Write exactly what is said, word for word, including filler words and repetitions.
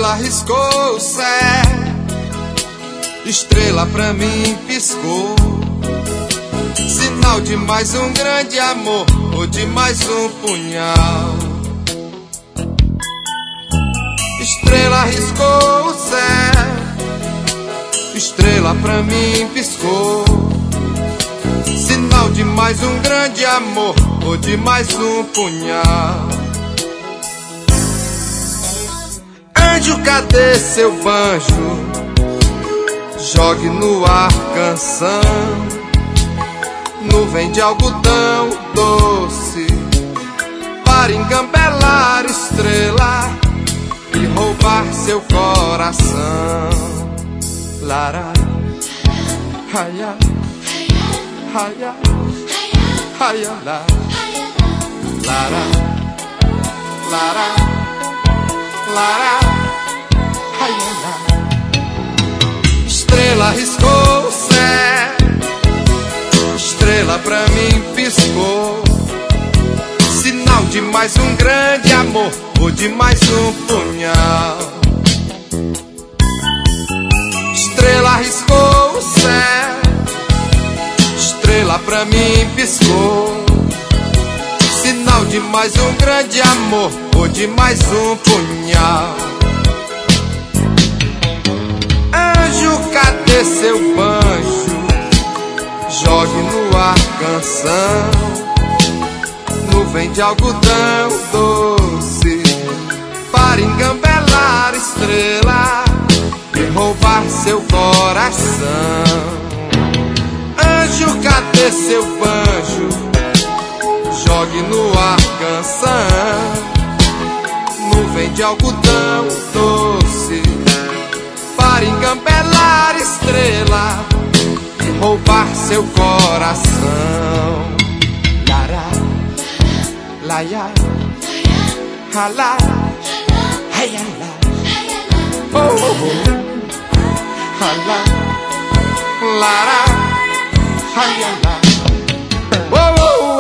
estrela riscou o céu, estrela pra mim piscou, sinal de mais um grande amor ou de mais um punhal. Estrela riscou o céu, estrela pra mim piscou, sinal de mais um grande amor ou de mais um punhal. Anjo, cadê seu banjo? Jogue no ar canção, nuvem de algodão doce, para engambelar estrela e roubar seu coração. Lara, raia, raia, raia, la, lara, lara, lara, raia, la. Estrela riscou o céu, estrela pra mim piscou, sinal de mais um grande amor ou de mais um punhal. Estrela riscou o céu, estrela pra mim piscou, sinal de mais um grande amor ou de mais um punhal. Anjo, cadê seu banjo? Jogue no ar canção, nuvem de algodão doce, para engambelar estrela e roubar seu coração. Anjo, cadê seu banjo? Jogue no ar canção, nuvem de algodão doce, para engambelar estrela e roubar seu coração. Lara, laia, hala, haia, la, oh, oh, oh, hala, lara, haia, la, oh, oh, oh.